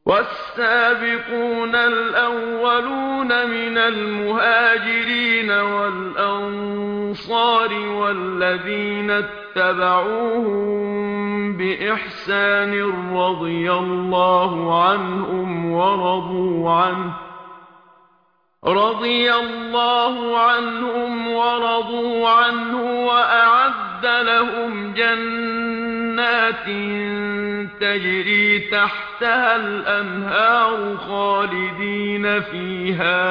والسابقون الأولون من المهاجرين والأنصار والذين اتبعوهم بإحسان رضي الله عنهم ورضوا عنه وأعد لهم جنات تجري تحتها الأنهار خالدين فيها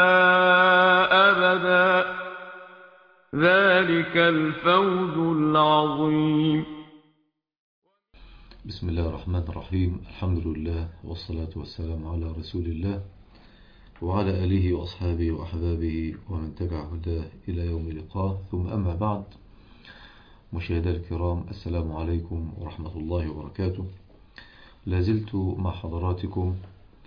أبدا، ذلك الفوز العظيم. بسم الله الرحمن الرحيم. الحمد لله والصلاة والسلام على رسول الله وعلى آله وأصحابه وأحبابه ومن تبع هداه إلى يوم اللقاء، ثم أما بعد. مشاهدي الكرام، السلام عليكم ورحمة الله وبركاته. لازلت مع حضراتكم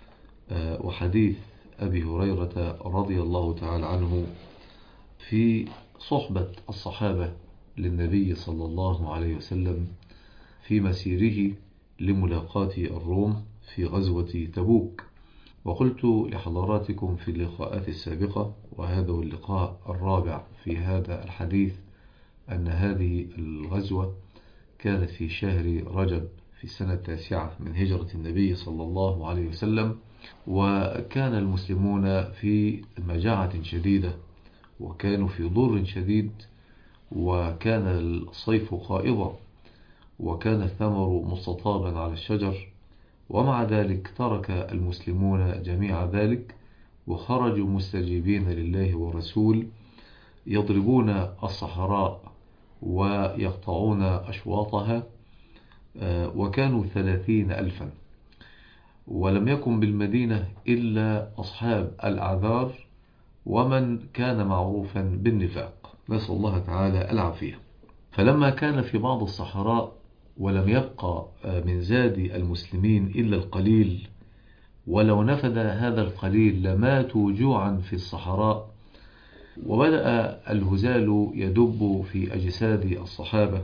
وحديث أبي هريرة رضي الله تعالى عنه في صحبة الصحابة للنبي صلى الله عليه وسلم في مسيره لملاقاة الروم في غزوة تبوك. وقلت لحضراتكم في اللقاءات السابقة، وهذا هو اللقاء الرابع في هذا الحديث، أن هذه الغزوة كانت في شهر رجب في السنة 9 من هجرة النبي صلى الله عليه وسلم، وكان المسلمون في مجاعة شديدة وكانوا في ضر شديد، وكان الصيف قائضا وكان الثمر مستطابا على الشجر، ومع ذلك ترك المسلمون جميع ذلك وخرجوا مستجيبين لله والرسول، يضربون الصحراء ويقطعون أشواطها، وكانوا 30,000، ولم يكن بالمدينة إلا أصحاب الأعذار ومن كان معروفا بالنفاق، نسأل الله تعالى العافية. فلما كان في بعض الصحراء ولم يبقى من زاد المسلمين إلا القليل، ولو نفد هذا القليل لماتوا جوعا في الصحراء، وبدأ الهزال يدب في أجساد الصحابة،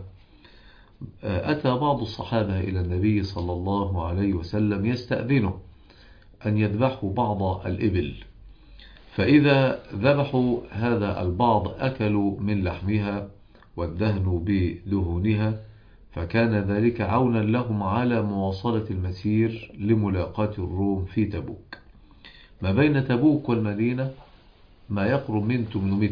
أتى بعض الصحابة إلى النبي صلى الله عليه وسلم يستأذنه أن يذبحوا بعض الإبل، فإذا ذبحوا هذا البعض أكلوا من لحمها وادهنوا بدهونها، فكان ذلك عونا لهم على مواصلة المسير لملاقاة الروم في تبوك. ما بين تبوك والمدينة ما يقرب من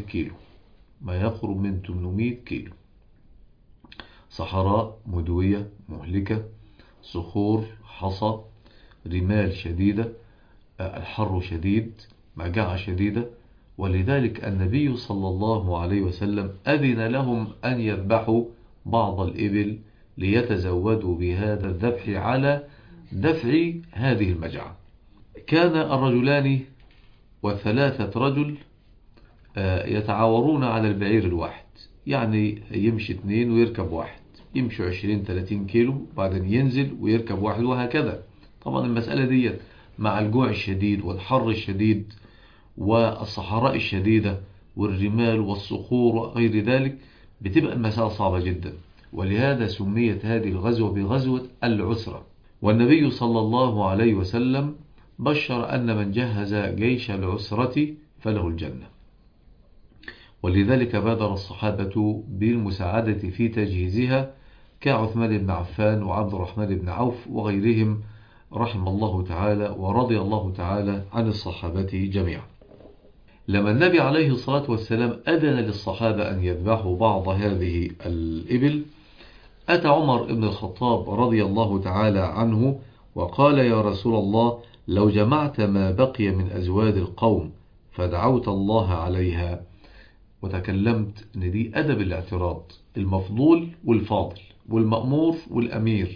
800 كيلو، صحراء مدوية مهلكة، صخور، حصى، رمال شديدة، الحر شديد، مجاعة شديدة. ولذلك النبي صلى الله عليه وسلم أذن لهم أن يذبحوا بعض الإبل ليتزودوا بهذا الذبح على دفع هذه المجاعة. كان الرجلان وثلاثة رجل يتعاورون على البعير الواحد، يعني يمشي 2 ويركب واحد، يمشي 20-30 كيلو بعدين ينزل ويركب واحد، وهكذا. طبعا المسألة دي مع الجوع الشديد والحر الشديد والصحراء الشديدة والرمال والصخور وغير ذلك بتبقى المسألة صعبة جدا، ولهذا سميت هذه الغزوة بغزوة العسرة. والنبي صلى الله عليه وسلم بشر أن من جهز جيش العسرة فله الجنة، ولذلك بادر الصحابة بالمساعدة في تجهيزها كعثمان بن عفان وعبد الرحمن بن عوف وغيرهم، رحم الله تعالى ورضي الله تعالى عن الصحابة جميعا. لما النبي عليه الصلاة والسلام أذن للصحابة أن يذبحوا بعض هذه الإبل، أتى عمر بن الخطاب رضي الله تعالى عنه وقال: يا رسول الله، لو جمعت ما بقي من أزواد القوم فدعوت الله عليها. وتكلمت أن دي أدب الاعتراض، المفضول والفاضل والمأمور والأمير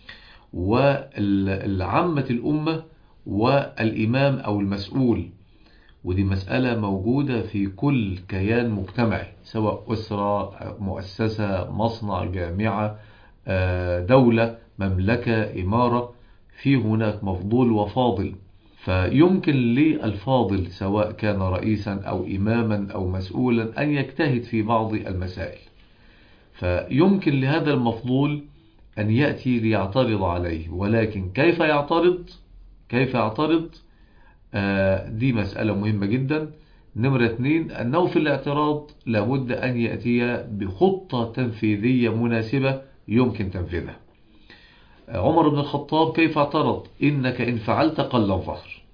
والعامة الأمة والإمام أو المسؤول، ودي مسألة موجودة في كل كيان مجتمعي، سواء أسرة، مؤسسة، مصنع، جامعة، دولة، مملكة، إمارة، في هناك مفضول وفاضل. فيمكن للفاضل سواء كان رئيسا أو إماما أو مسؤولا أن يجتهد في بعض المسائل، فيمكن لهذا المفضول أن يأتي ليعترض عليه، ولكن كيف يعترض؟ كيف يعترض؟ دي مسألة مهمة جدا. نمرة 2 أنه في الاعتراض لابد أن يأتي بخطة تنفيذية مناسبة يمكن تنفيذها. عمر بن الخطاب كيف اعترض؟ إنك إن فعلت قل الظهر.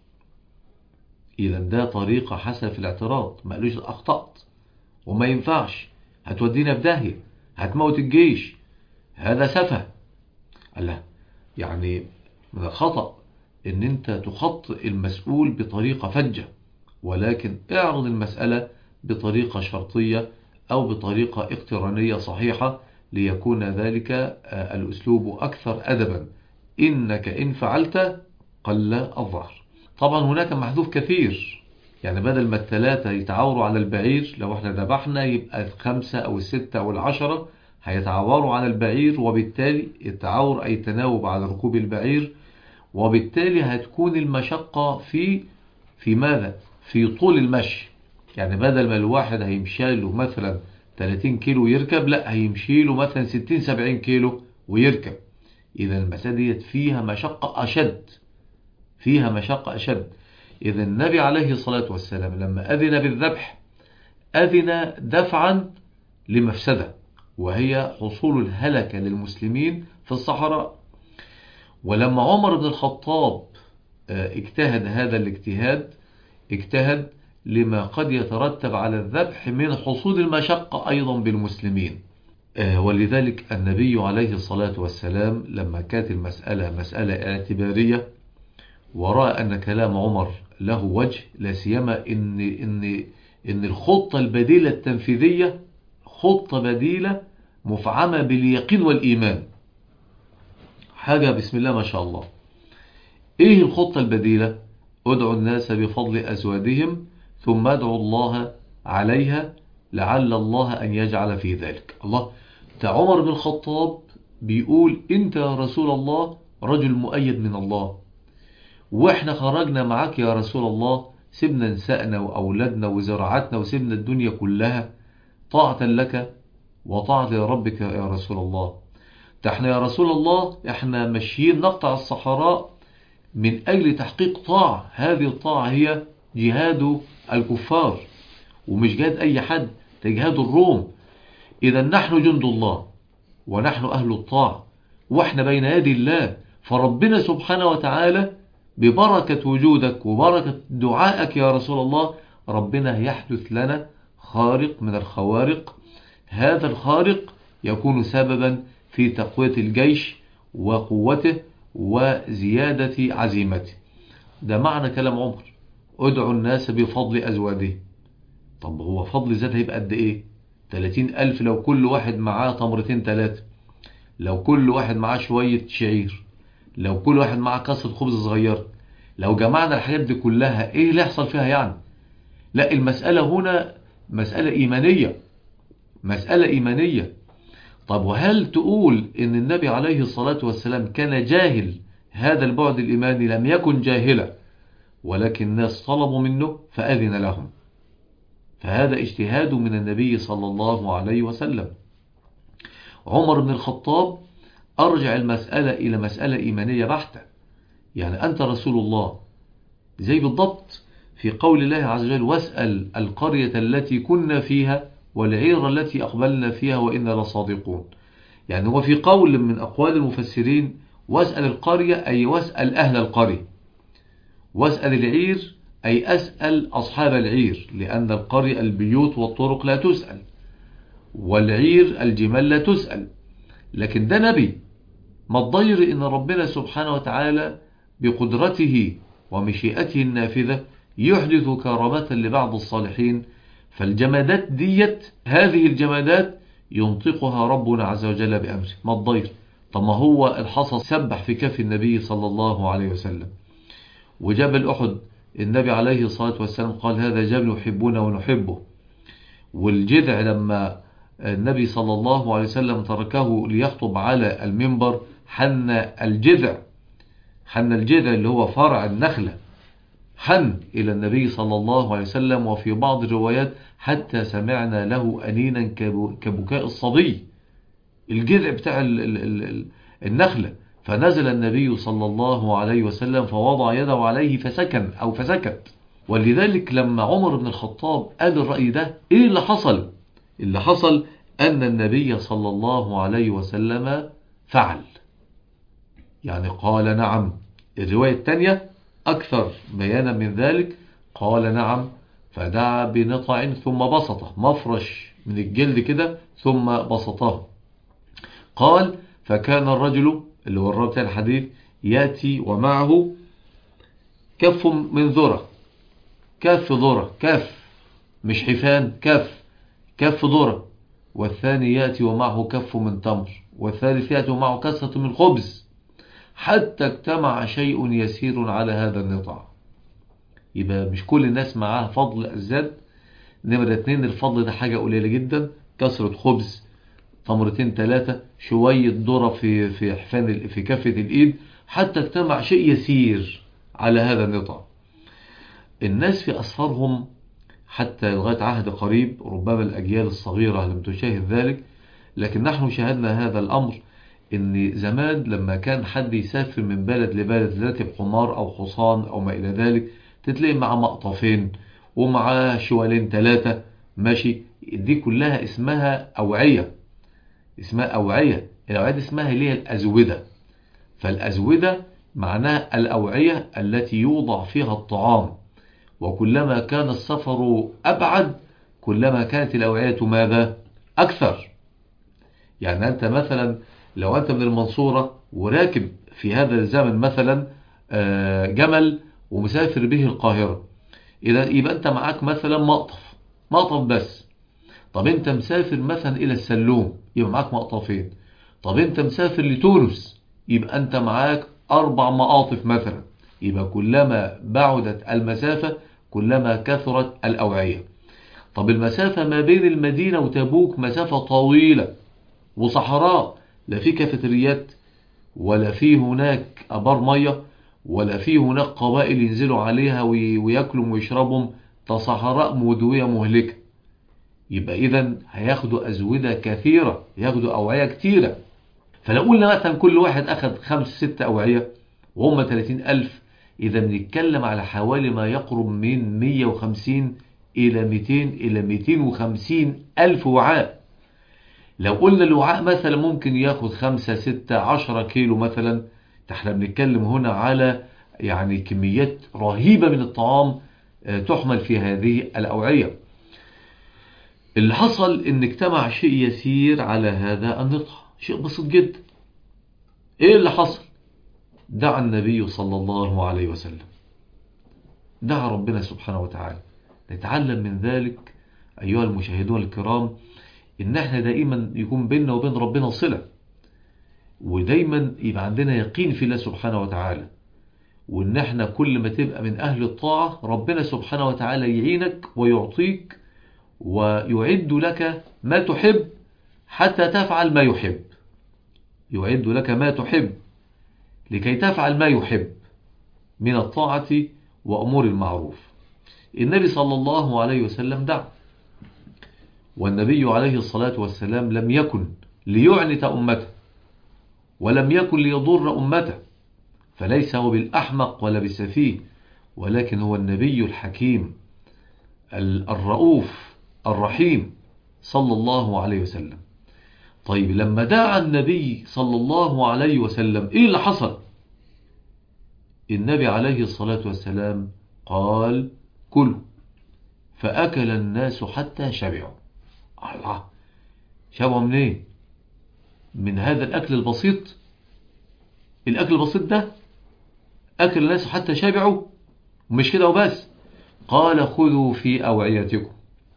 إذا ده طريقة حسنة في الاعتراض، ما قالوش أخطأت وما ينفعش، هتودينا في داهية، هتموت الجيش، هذا سفه. الله، يعني من الخطأ ان انت تخطئ المسؤول بطريقة فجة، ولكن اعرض المسألة بطريقة شرطية او بطريقة اقترانية صحيحة ليكون ذلك الاسلوب اكثر ادبا. انك ان فعلت قل الظهر. طبعا هناك محذوف كثير، يعني بدل ما الثلاثة يتعاوروا على البعير، لو احنا ذبحنا يبقى الخمسة او الستة او العشرة هيتعاوروا على البعير، وبالتالي التعاور أي تناوب على ركوب البعير، وبالتالي هتكون المشقة في ماذا؟ في طول المشي. يعني بدل ما الواحد هيمشي له مثلا 30 كيلو يركب، لا هيمشي له مثلا 60-70 كيلو ويركب. إذا المسألة ديت فيها مشقة أشد، فيها مشقة أشد. إذا النبي عليه الصلاة والسلام لما أذن بالذبح أذن دفعا لمفسدة، وهي حصول الهلكة للمسلمين في الصحراء. ولما عمر بن الخطاب اجتهد هذا الاجتهاد، اجتهد لما قد يترتب على الذبح من حصول المشقة أيضا بالمسلمين. ولذلك النبي عليه الصلاة والسلام لما كانت المسألة مسألة اعتبارية، ورأى أن كلام عمر له وجه، لا سيما إن الخطة البديلة التنفيذية خطة بديلة مفعمة باليقين والإيمان، حاجة بسم الله ما شاء الله. إيه الخطة البديلة؟ ادعوا الناس بفضل أزوادهم ثم ادعوا الله عليها لعل الله أن يجعل في ذلك. الله، عمر بن الخطاب بيقول أنت يا رسول الله رجل مؤيد من الله، وإحنا خرجنا معك يا رسول الله، سيبنا نسائنا وأولادنا وزراعتنا وسيبنا الدنيا كلها طاعة لك وطاعة لربك يا رسول الله. احنا يا رسول الله احنا ماشيين نقطع الصحراء من أجل تحقيق طاعة، هذه الطاعة هي جهاد الكفار، ومش جهاد أي حد، ده جهاد الروم. إذا نحن جند الله ونحن أهل الطاعة، وإحنا بين يدي الله، فربنا سبحانه وتعالى ببركة وجودك وبركة دعائك يا رسول الله ربنا يحدث لنا خارق من الخوارق. هذا الخارق يكون سببا في تقوية الجيش وقوته وزيادة عزيمته. ده معنى كلام عمر، ادعوا الناس بفضل أزواده. طب هو فضل ذات هيبقى قد ايه؟ 30,000 لو كل واحد معاه تمرتين 3، لو كل واحد معاه شوية شعير، لو كل واحد معاه كسرة خبز صغير، لو جمعنا الحاجات دي كلها ايه اللي يحصل فيها يعني؟ لا، المسألة هنا مسألة إيمانية، مسألة إيمانية. طب وهل تقول ان النبي عليه الصلاة والسلام كان جاهل؟ هذا البعد الإيماني لم يكن جاهلا، ولكن الناس طلبوا منه فأذن لهم، فهذا اجتهاد من النبي صلى الله عليه وسلم. عمر بن الخطاب أرجع المسألة إلى مسألة إيمانية بحتة. يعني أنت رسول الله، زي بالضبط في قول الله عز وجل واسأل القرية التي كنا فيها والعير التي أقبلنا فيها وإنا لصادقون. يعني هو في قول من أقوال المفسرين واسأل القرية أي واسأل أهل القرية، واسأل العير أي أسأل أصحاب العير، لأن القرية البيوت والطرق لا تسأل، والعير الجمال لا تسأل. لكن ده نبي، ما تضير إن ربنا سبحانه وتعالى بقدرته ومشيئته النافذة يحدث كرامة لبعض الصالحين، فالجمادات ديت هذه الجمادات ينطقها ربنا عز وجل بأمره، ما تضير. طب ما هو الحصى سبح في كف النبي صلى الله عليه وسلم، وجبل أحد النبي عليه الصلاة والسلام قال هذا جبل يحبونه ونحبه. والجذع لما النبي صلى الله عليه وسلم تركه ليخطب على المنبر حن الجذع، حن الجذع اللي هو فرع النخلة، حن إلى النبي صلى الله عليه وسلم، وفي بعض الروايات حتى سمعنا له أنينا كبكاء الصبي، الجذع بتاع النخلة. فنزل النبي صلى الله عليه وسلم فوضع يده عليه فسكن أو فسكت. ولذلك لما عمر بن الخطاب قال الرأي ده، إيه اللي حصل؟ اللي حصل أن النبي صلى الله عليه وسلم فعل، يعني قال نعم. الرواية الثانية أكثر بيانا من ذلك، قال نعم، فدعا بنطع ثم بسطه، مفرش من الجلد كده ثم بسطه. قال فكان الرجل اللي هو الراوي بتاع الحديث يأتي ومعه كف من ذرة، كف ذرة، كف مش حفان، كف ذرة، والثاني يأتي ومعه كف من تمر، والثالث يأتي ومعه كسرة من خبز، حتى اجتمع شيء يسير على هذا النطع. يبقى مش كل الناس معاها فضل الزاد. نمرة 2 الفضل ده حاجة قليلة جدا، كسرة خبز، تمرتين 3، شوية ذرة في حفان في كفة الإيد، حتى اجتمع شيء يسير على هذا النطع. الناس في أسفارهم حتى لغاية عهد قريب، ربما الأجيال الصغيرة لم تشاهد ذلك، لكن نحن شاهدنا هذا الأمر. إن زمان لما كان حد يسافر من بلد لبلد، راكب حمار أو حصان أو ما إلى ذلك، تتلاقي معاه مقطفين ومعاه شوالين 3 ماشي. دي كلها اسمها أوعية، اسمها أوعية. الأوعية دي اسمها اللي هي الأزودة. فالأزودة معناها الأوعية التي يوضع فيها الطعام، وكلما كان السفر أبعد كلما كانت الأوعية ماذا؟ أكثر. يعني أنت مثلا لو أنت من المنصورة وراكب في هذا الزمن مثلا جمل ومسافر به القاهرة، إذا يبقى أنت معاك مثلا مقطف بس. طب أنت مسافر مثلا إلى السلوم يبقى معاك مقطفين. طب أنت مسافر لتونس يبقى أنت معاك 4 مقاطف مثلا. يبقى كلما بعدت المسافة كلما كثرت الأوعية. طب المسافة ما بين المدينة وتبوك مسافة طويلة وصحراء، لا في كافيتريات ولا في هناك أبار مية ولا في هناك قبائل ينزلوا عليها ويأكلوا ويشربوا، صحراء مدوية مهلكة. يبقى إذن هياخدوا أزودة كثيرة، ياخدوا أوعية كثيرة. فلو قلنا مثلا كل واحد أخذ 5-6 أوعية وهم 30,000، إذا بنتكلم على حوالي ما يقرب من 150 إلى 200 إلى 250 ألف وعاء. لو قلنا الوعاء مثلا ممكن ياخد 5 6 10 كيلو مثلا، احنا بنتكلم هنا على يعني كميات رهيبة من الطعام تحمل في هذه الأوعية. اللي حصل ان اجتمع شيء يسير على هذا النطع، شيء بسيط جدا. ايه اللي حصل؟ دعا النبي صلى الله عليه وسلم، دعا ربنا سبحانه وتعالى. نتعلم من ذلك أيها المشاهدون الكرام إن احنا دائما يكون بيننا وبين ربنا صلة، ودايما يبقى عندنا يقين في الله سبحانه وتعالى، وإن احنا كل ما تبقى من أهل الطاعة ربنا سبحانه وتعالى يعينك ويعطيك ويعد لك ما تحب حتى تفعل ما يحب. يعد لك ما تحب لكي تفعل ما يحب من الطاعة وأمور المعروف. النبي صلى الله عليه وسلم دعا، والنبي عليه الصلاة والسلام لم يكن ليعنت أمته ولم يكن ليضر أمته، فليس هو بالأحمق ولا بالسفيه، ولكن هو النبي الحكيم الرؤوف الرحيم صلى الله عليه وسلم. طيب لما دعا النبي صلى الله عليه وسلم إيه اللي حصل؟ النبي عليه الصلاة والسلام قال كلوا، فأكل الناس حتى شبعوا. الله، شبعوا من ايه؟ من هذا الأكل البسيط. الأكل البسيط ده أكل الناس حتى شبعوا. ومش كده وبس، قال خذوا في أوعيتكم،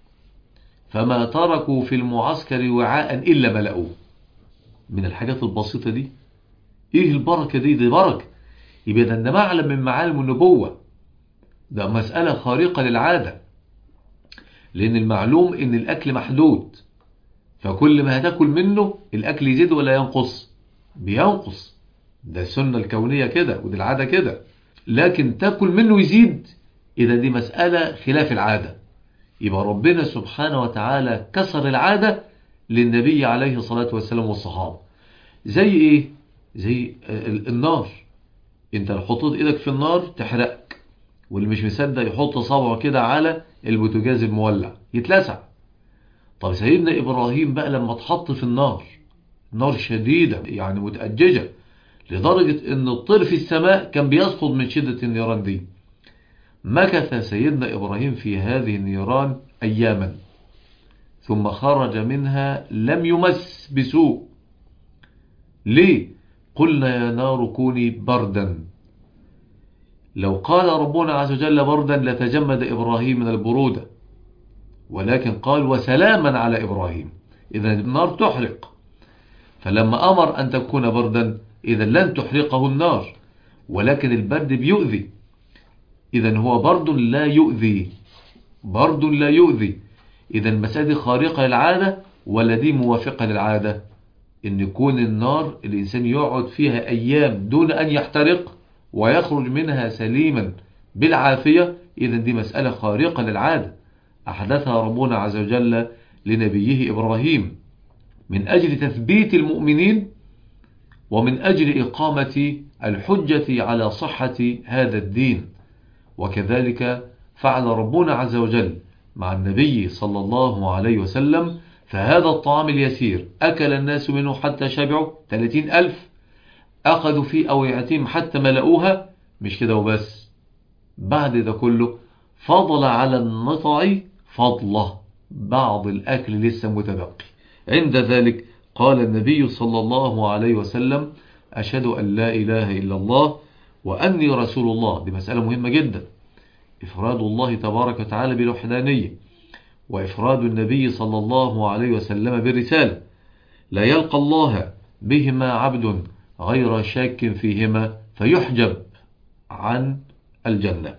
فما تركوا في المعسكر وعاء إلا ملأوه. من الحاجات البسيطة دي ايه البركة دي بركة. يبقى ده معلم من معالم النبوة، ده مسألة خارقة للعادة، لأن المعلوم إن الأكل محدود، فكل ما هتاكل منه الأكل يزيد ولا ينقص؟ بينقص، ده السنة الكونية كده ودي العادة كده. لكن تاكل منه يزيد، إذا دي مسألة خلاف العادة. يبقى ربنا سبحانه وتعالى كسر العادة للنبي عليه الصلاة والسلام والصحابة. زي إيه؟ زي النار. انت لو حطيت ايدك في النار تحرقك، واللي مش مصدق يحط صبعه كده على البوتاجاز المولع يتلسع. طب سيدنا إبراهيم بقى لما اتحط في النار، نار شديدة يعني متأججة لدرجة ان الطير في السماء كان بيسقط من شدة النيران دي، مكث سيدنا إبراهيم في هذه النيران أياما، ثم خرج منها لم يمس بسوء. ليه؟ قلنا يا نار كوني بردا. لو قال ربنا عز وجل بردا لتجمد إبراهيم من البرودة، ولكن قال وسلاما على إبراهيم، إذا النار تحرق. فلما أمر أن تكون بردا إذا لن تحرقه النار، ولكن البرد بيؤذي، إذا هو برد لا يؤذي، برد لا يؤذي. إذا المسألة دي خارقة للعادة ولا دي موافقة للعادة؟ إن يكون النار الإنسان يقعد فيها أيام دون أن يحترق ويخرج منها سليما بالعافية، إذا دي مسألة خارقة للعادة أحدثها ربنا عز وجل لنبيه إبراهيم من أجل تثبيت المؤمنين ومن أجل إقامة الحجة على صحة هذا الدين. وكذلك فعل ربنا عز وجل مع النبي صلى الله عليه وسلم، فهذا الطعام اليسير أكل الناس منه حتى شبعوا 30,000، أخذوا في أوعيتهم حتى ملؤوها. مش كده وبس، بعد ده كله فضل على النطع فضله، بعض الأكل لسه متبقي. عند ذلك قال النبي صلى الله عليه وسلم أشهد أن لا إله إلا الله وأني رسول الله. دي مسألة مهمة جدا، إفراد الله تبارك وتعالى بالوحدانية، وإفراد النبي صلى الله عليه وسلم بالرسالة. لا يلقى الله بهما عبد غير شاك فيهما فيحجب عن الجنة.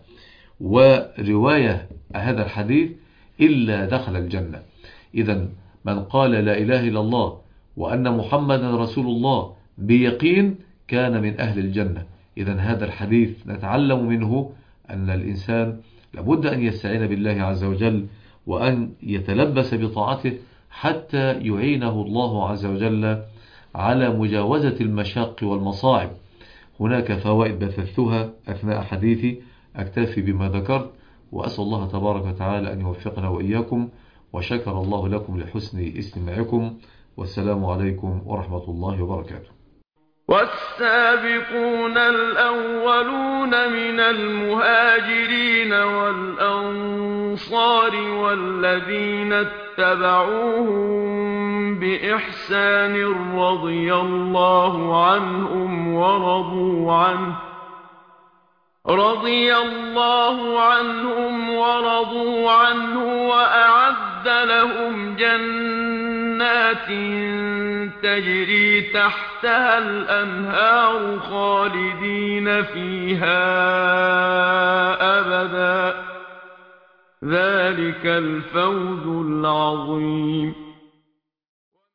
ورواية هذا الحديث إلا دخل الجنة. إذا من قال لا إله إلا الله وأن محمدا رسول الله بيقين كان من أهل الجنة. إذا هذا الحديث نتعلم منه أن الإنسان لابد أن يستعين بالله عز وجل وأن يتلبس بطاعته حتى يعينه الله عز وجل على مجاوزة المشاق والمصاعب. هناك فوائد بثثتها أثناء حديثي، أكتفي بما ذكرت، وأسأل الله تبارك وتعالى أن يوفقنا وإياكم، وشكر الله لكم لحسن استماعكم، والسلام عليكم ورحمة الله وبركاته. والسابقون الأولون من المهاجرين والأنصار والذين اتبعوهم بإحسان رضي الله عنهم ورضوا عنه وأعد لهم جنات تجري تحتها الأنهار خالدين فيها أبدا، ذلك الفوز العظيم.